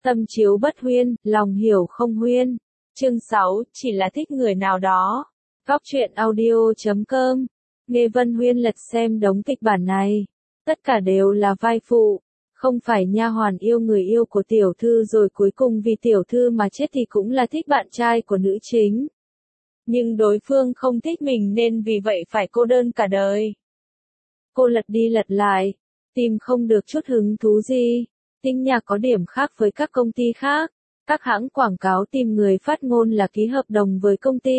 Tâm chiếu bất huyên, lòng hiểu không huyên. Chương 6, chỉ là thích người nào đó. Góc truyện audio.com. Nghe Vân Huyên lật xem đống kịch bản này. Tất cả đều là vai phụ. Không phải nha hoàn yêu người yêu của tiểu thư rồi cuối cùng vì tiểu thư mà chết thì cũng là thích bạn trai của nữ chính. Nhưng đối phương không thích mình nên vì vậy phải cô đơn cả đời. Cô lật đi lật lại, tìm không được chút hứng thú gì. Tinh Nhạc có điểm khác với các công ty khác. Các hãng quảng cáo tìm người phát ngôn là ký hợp đồng với công ty,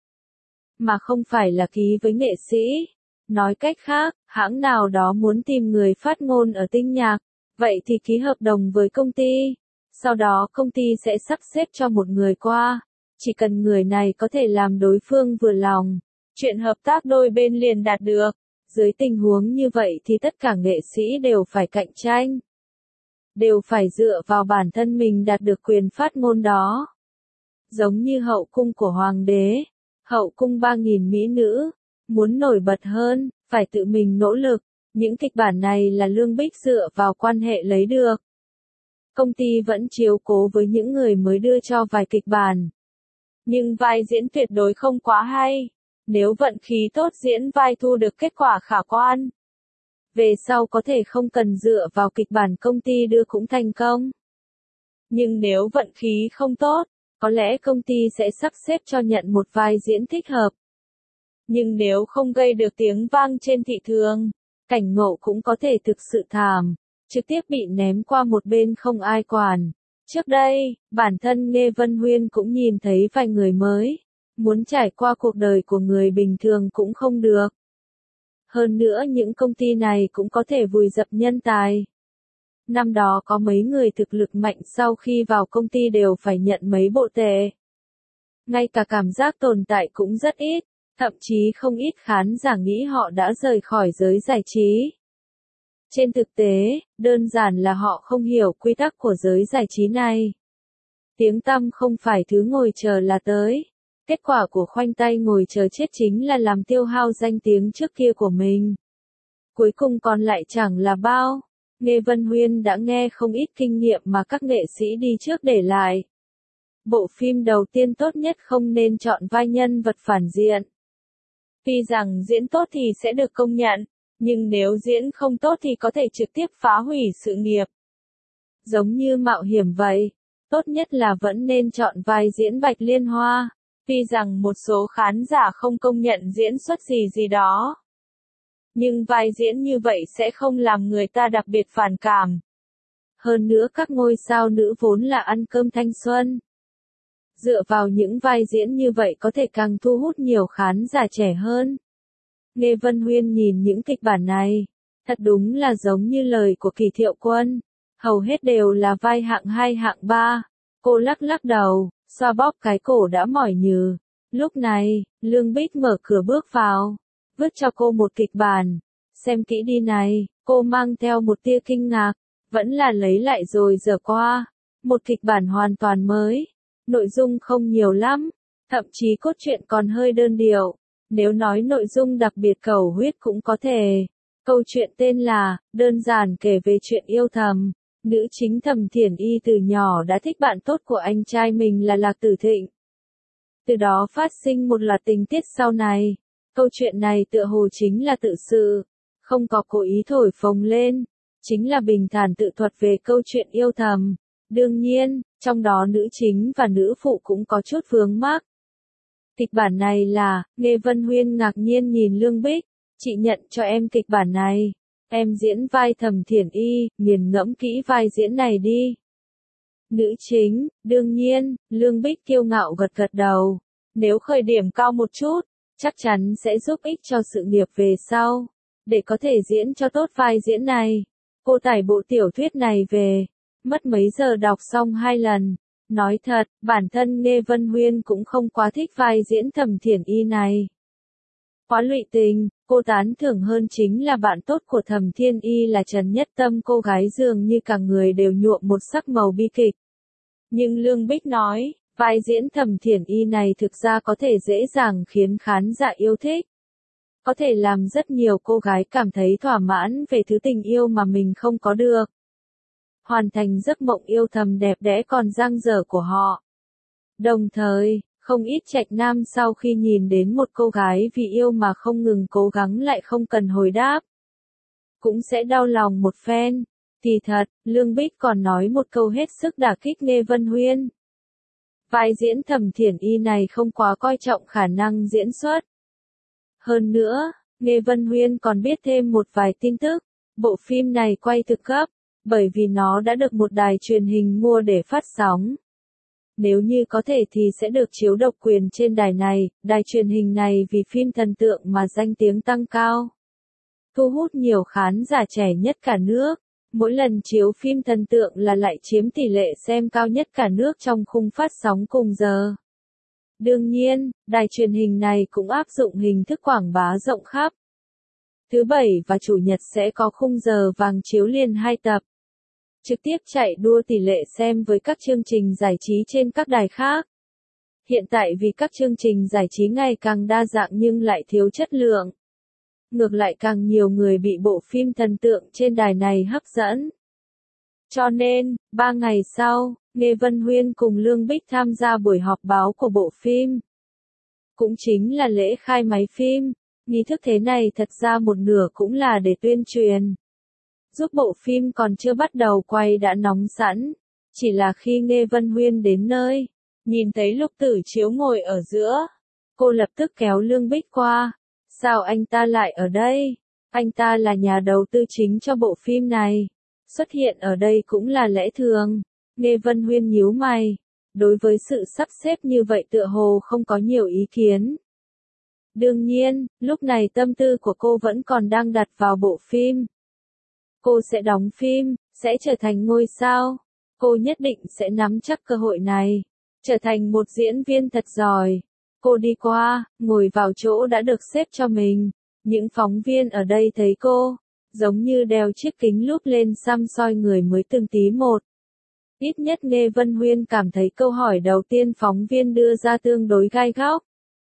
mà không phải là ký với nghệ sĩ. Nói cách khác, hãng nào đó muốn tìm người phát ngôn ở Tinh Nhạc, vậy thì ký hợp đồng với công ty. Sau đó công ty sẽ sắp xếp cho một người qua. Chỉ cần người này có thể làm đối phương vừa lòng, chuyện hợp tác đôi bên liền đạt được. Dưới tình huống như vậy thì tất cả nghệ sĩ đều phải cạnh tranh, đều phải dựa vào bản thân mình đạt được quyền phát ngôn đó. Giống như hậu cung của hoàng đế, hậu cung 3.000 mỹ nữ, muốn nổi bật hơn, phải tự mình nỗ lực. Những kịch bản này là Lương Bích dựa vào quan hệ lấy được. Công ty vẫn chiếu cố với những người mới đưa cho vài kịch bản. Nhưng vai diễn tuyệt đối không quá hay. Nếu vận khí tốt diễn vai thu được kết quả khả quan, về sau có thể không cần dựa vào kịch bản công ty đưa cũng thành công. Nhưng nếu vận khí không tốt, có lẽ công ty sẽ sắp xếp cho nhận một vai diễn thích hợp. Nhưng nếu không gây được tiếng vang trên thị trường, cảnh ngộ cũng có thể thực sự thảm, trực tiếp bị ném qua một bên không ai quản. Trước đây, bản thân Nghe Vân Huyên cũng nhìn thấy vài người mới, muốn trải qua cuộc đời của người bình thường cũng không được. Hơn nữa những công ty này cũng có thể vùi dập nhân tài. Năm đó có mấy người thực lực mạnh sau khi vào công ty đều phải nhận mấy bộ tệ. Ngay cả cảm giác tồn tại cũng rất ít, thậm chí không ít khán giả nghĩ họ đã rời khỏi giới giải trí. Trên thực tế, đơn giản là họ không hiểu quy tắc của giới giải trí này. Tiếng tăm không phải thứ ngồi chờ là tới. Kết quả của khoanh tay ngồi chờ chết chính là làm tiêu hao danh tiếng trước kia của mình. Cuối cùng còn lại chẳng là bao. Nghe Vân Huyên đã nghe không ít kinh nghiệm mà các nghệ sĩ đi trước để lại. Bộ phim đầu tiên tốt nhất không nên chọn vai nhân vật phản diện. Tuy rằng diễn tốt thì sẽ được công nhận, nhưng nếu diễn không tốt thì có thể trực tiếp phá hủy sự nghiệp. Giống như mạo hiểm vậy, tốt nhất là vẫn nên chọn vai diễn Bạch Liên Hoa. Tuy rằng một số khán giả không công nhận diễn xuất gì đó, nhưng vai diễn như vậy sẽ không làm người ta đặc biệt phản cảm. Hơn nữa các ngôi sao nữ vốn là ăn cơm thanh xuân. Dựa vào những vai diễn như vậy có thể càng thu hút nhiều khán giả trẻ hơn. Nghe Vân Huyên nhìn những kịch bản này, thật đúng là giống như lời của Kỳ Thiệu Quân. Hầu hết đều là vai hạng 2 hạng 3. Cô lắc lắc đầu, xoa bóp cái cổ đã mỏi nhừ. Lúc này, Lương Bích mở cửa bước vào, vứt cho cô một kịch bản. Xem kỹ đi này, cô mang theo một tia kinh ngạc, vẫn là lấy lại rồi dở qua. Một kịch bản hoàn toàn mới, nội dung không nhiều lắm, thậm chí cốt truyện còn hơi đơn điệu. Nếu nói nội dung đặc biệt cầu huyết cũng có thể. Câu chuyện tên là, đơn giản kể về chuyện yêu thầm. Nữ chính Thẩm Thiển Y từ nhỏ đã thích bạn tốt của anh trai mình là Lạc Tử Thịnh. Từ đó phát sinh một loạt tình tiết sau này. Câu chuyện này tựa hồ chính là tự sự, không có cố ý thổi phồng lên, chính là bình thản tự thuật về câu chuyện yêu thầm. Đương nhiên, trong đó nữ chính và nữ phụ cũng có chút vướng mắc. Kịch bản này là, Nghe Vân Huyên ngạc nhiên nhìn Lương Bích, chị nhận cho em kịch bản này. Em diễn vai Thẩm Thiển Y, nghiền ngẫm kỹ vai diễn này đi. Nữ chính, đương nhiên, Lương Bích kiêu ngạo gật gật đầu. Nếu khởi điểm cao một chút, chắc chắn sẽ giúp ích cho sự nghiệp về sau. Để có thể diễn cho tốt vai diễn này, cô tải bộ tiểu thuyết này về, mất mấy giờ đọc xong 2 lần. Nói thật, bản thân Nghe Vân Huyên cũng không quá thích vai diễn Thẩm Thiển Y này. Quá lụy tình, cô tán thưởng hơn chính là bạn tốt của Thẩm Thiên Y là Trần Nhất Tâm, cô gái dường như cả người đều nhuộm một sắc màu bi kịch. Nhưng Lương Bích nói, vai diễn Thẩm Thiển Y này thực ra có thể dễ dàng khiến khán giả yêu thích. Có thể làm rất nhiều cô gái cảm thấy thỏa mãn về thứ tình yêu mà mình không có được. hoàn thành giấc mộng yêu thầm đẹp đẽ còn dang dở của họ. Đồng thời, không ít trạch nam sau khi nhìn đến một cô gái vì yêu mà không ngừng cố gắng lại không cần hồi đáp, cũng sẽ đau lòng một phen. Kỳ thật, Lương Bích còn nói một câu hết sức đả kích Nghe Vân Huyên. Vai diễn Thẩm Thiển Y này không quá coi trọng khả năng diễn xuất. Hơn nữa, Nghe Vân Huyên còn biết thêm một vài tin tức, bộ phim này quay thực gấp, bởi vì nó đã được một đài truyền hình mua để phát sóng. Nếu như có thể thì sẽ được chiếu độc quyền trên đài này, đài truyền hình này vì phim thần tượng mà danh tiếng tăng cao. Thu hút nhiều khán giả trẻ nhất cả nước. Mỗi lần chiếu phim thần tượng là lại chiếm tỷ lệ xem cao nhất cả nước trong khung phát sóng cùng giờ. Đương nhiên, đài truyền hình này cũng áp dụng hình thức quảng bá rộng khắp. Thứ Bảy và Chủ nhật sẽ có khung giờ vàng chiếu liền 2 tập. Trực tiếp chạy đua tỷ lệ xem với các chương trình giải trí trên các đài khác. Hiện tại vì các chương trình giải trí ngày càng đa dạng nhưng lại thiếu chất lượng. Ngược lại càng nhiều người bị bộ phim thần tượng trên đài này hấp dẫn. Cho nên, 3 ngày sau, Nghe Vân Huyên cùng Lương Bích tham gia buổi họp báo của bộ phim. Cũng chính là lễ khai máy phim. Nghi thức thế này thật ra một nửa cũng là để tuyên truyền. Giúp bộ phim còn chưa bắt đầu quay đã nóng sẵn. Chỉ là khi Nghe Vân Huyên đến nơi, nhìn thấy Lục Tử Chiếu ngồi ở giữa, cô lập tức kéo Lương Bích qua. Sao anh ta lại ở đây? Anh ta là nhà đầu tư chính cho bộ phim này. Xuất hiện ở đây cũng là lẽ thường. Nghe Vân Huyên nhíu mày. Đối với sự sắp xếp như vậy tựa hồ không có nhiều ý kiến. Đương nhiên, lúc này tâm tư của cô vẫn còn đang đặt vào bộ phim. Cô sẽ đóng phim, sẽ trở thành ngôi sao. Cô nhất định sẽ nắm chắc cơ hội này. Trở thành một diễn viên thật giỏi. Cô đi qua, ngồi vào chỗ đã được xếp cho mình. Những phóng viên ở đây thấy cô, giống như đeo chiếc kính lúp lên xăm soi người mới từng tí một. Ít nhất Nghe Vân Huyên cảm thấy câu hỏi đầu tiên phóng viên đưa ra tương đối gai góc.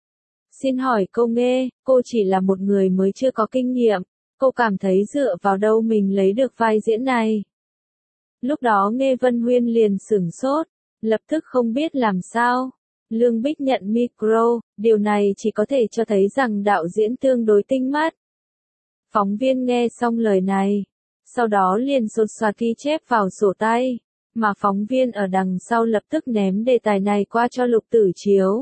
Xin hỏi cô Nghe, cô chỉ là một người mới chưa có kinh nghiệm, cô cảm thấy dựa vào đâu mình lấy được vai diễn này? Lúc đó Nghe Vân Huyên liền sửng sốt, lập tức không biết làm sao. Lương Bích nhận micro, điều này chỉ có thể cho thấy rằng đạo diễn tương đối tinh mắt. Phóng viên nghe xong lời này, sau đó liền sột soạt ghi chép vào sổ tay, mà phóng viên ở đằng sau lập tức ném đề tài này qua cho Lục Tử Chiếu.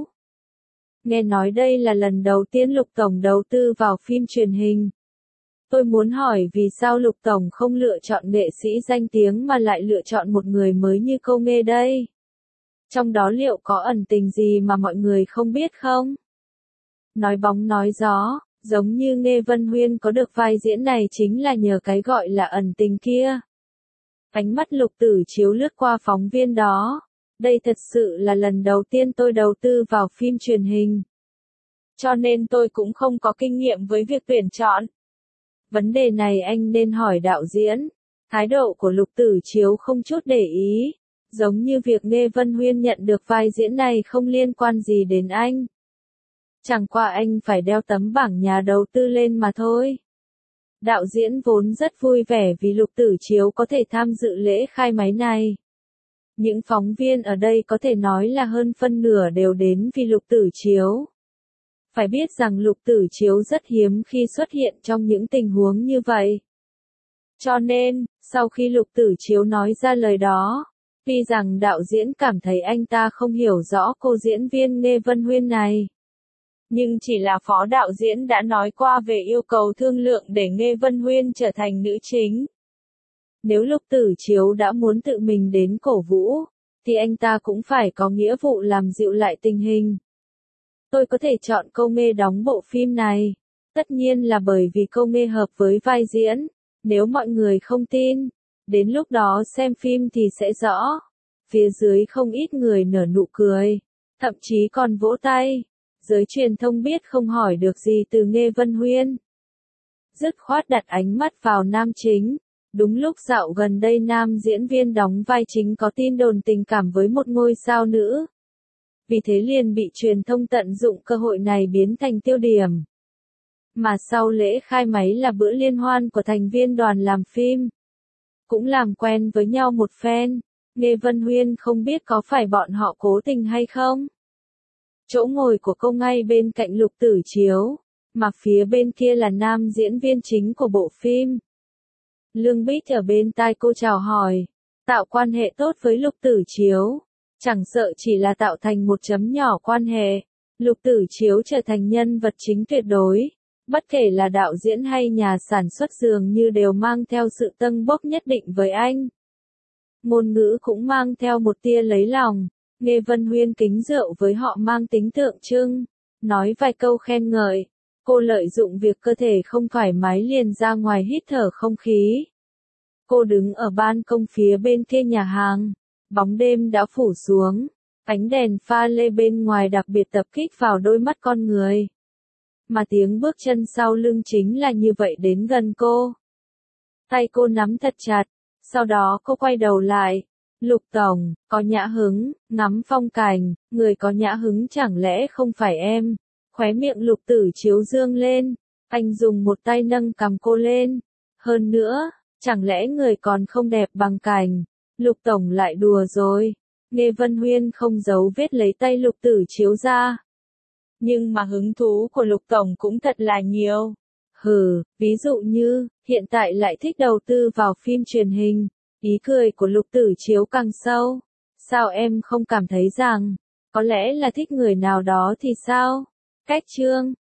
Nghe nói đây là lần đầu tiên Lục Tổng đầu tư vào phim truyền hình. Tôi muốn hỏi vì sao Lục Tổng không lựa chọn nghệ sĩ danh tiếng mà lại lựa chọn một người mới như cô Nghe đây? Trong đó liệu có ẩn tình gì mà mọi người không biết không? Nói bóng nói gió, giống như Nghe Vân Huyên có được vai diễn này chính là nhờ cái gọi là ẩn tình kia. Ánh mắt Lục Tử Chiếu lướt qua phóng viên đó. Đây thật sự là lần đầu tiên tôi đầu tư vào phim truyền hình. Cho nên tôi cũng không có kinh nghiệm với việc tuyển chọn. Vấn đề này anh nên hỏi đạo diễn. Thái độ của Lục Tử Chiếu không chút để ý. Giống như việc Nghe Vân Huyên nhận được vai diễn này không liên quan gì đến anh. Chẳng qua anh phải đeo tấm bảng nhà đầu tư lên mà thôi. Đạo diễn vốn rất vui vẻ vì Lục Tử Chiếu có thể tham dự lễ khai máy này. Những phóng viên ở đây có thể nói là hơn phân nửa đều đến vì Lục Tử Chiếu. Phải biết rằng Lục Tử Chiếu rất hiếm khi xuất hiện trong những tình huống như vậy. Cho nên, sau khi Lục Tử Chiếu nói ra lời đó, tuy rằng đạo diễn cảm thấy anh ta không hiểu rõ cô diễn viên Nghe Vân Huyên này. Nhưng chỉ là phó đạo diễn đã nói qua về yêu cầu thương lượng để Nghe Vân Huyên trở thành nữ chính. Nếu Lục Tử Chiếu đã muốn tự mình đến cổ vũ, thì anh ta cũng phải có nghĩa vụ làm dịu lại tình hình. Tôi có thể chọn cô Nghe đóng bộ phim này. Tất nhiên là bởi vì cô Nghe hợp với vai diễn. Nếu mọi người không tin, đến lúc đó xem phim thì sẽ rõ. Phía dưới không ít người nở nụ cười, thậm chí còn vỗ tay. Giới truyền thông biết không hỏi được gì từ Nghe Vân Huyên. Dứt khoát đặt ánh mắt vào nam chính. Đúng lúc dạo gần đây nam diễn viên đóng vai chính có tin đồn tình cảm với một ngôi sao nữ. Vì thế liền bị truyền thông tận dụng cơ hội này biến thành tiêu điểm. Mà sau lễ khai máy là bữa liên hoan của thành viên đoàn làm phim. cũng làm quen với nhau một phen. Nghe Vân Huyên không biết có phải bọn họ cố tình hay không. Chỗ ngồi của cô ngay bên cạnh Lục Tử Chiếu, mà phía bên kia là nam diễn viên chính của bộ phim. Lương Bích ở bên tai cô chào hỏi, tạo quan hệ tốt với Lục Tử Chiếu, chẳng sợ chỉ là tạo thành một chấm nhỏ quan hệ. Lục Tử Chiếu trở thành nhân vật chính tuyệt đối, bất kể là đạo diễn hay nhà sản xuất dường như đều mang theo sự tâng bốc nhất định với anh. Ngôn ngữ cũng mang theo một tia lấy lòng, Nghe Vân Huyên kính rượu với họ mang tính tượng trưng, nói vài câu khen ngợi. Cô lợi dụng việc cơ thể không thoải mái liền ra ngoài hít thở không khí. Cô đứng ở ban công phía bên kia nhà hàng, bóng đêm đã phủ xuống, ánh đèn pha lê bên ngoài đặc biệt tập kích vào đôi mắt con người. Mà tiếng bước chân sau lưng chính là như vậy đến gần cô. Tay cô nắm thật chặt, sau đó cô quay đầu lại. Lục Tổng, có nhã hứng, ngắm phong cảnh, người có nhã hứng chẳng lẽ không phải em? Khóe miệng Lục Tử Chiếu dương lên, anh dùng một tay nâng cằm cô lên. Hơn nữa, chẳng lẽ người còn không đẹp bằng cảnh? Lục Tổng lại đùa rồi. Nghe Vân Huyên không giấu vết lấy tay Lục Tử Chiếu ra. Nhưng mà hứng thú của Lục Tổng cũng thật là nhiều. Ví dụ như, hiện tại lại thích đầu tư vào phim truyền hình. Ý cười của Lục Tử Chiếu càng sâu. Sao em không cảm thấy rằng, có lẽ là thích người nào đó thì sao? Cách chương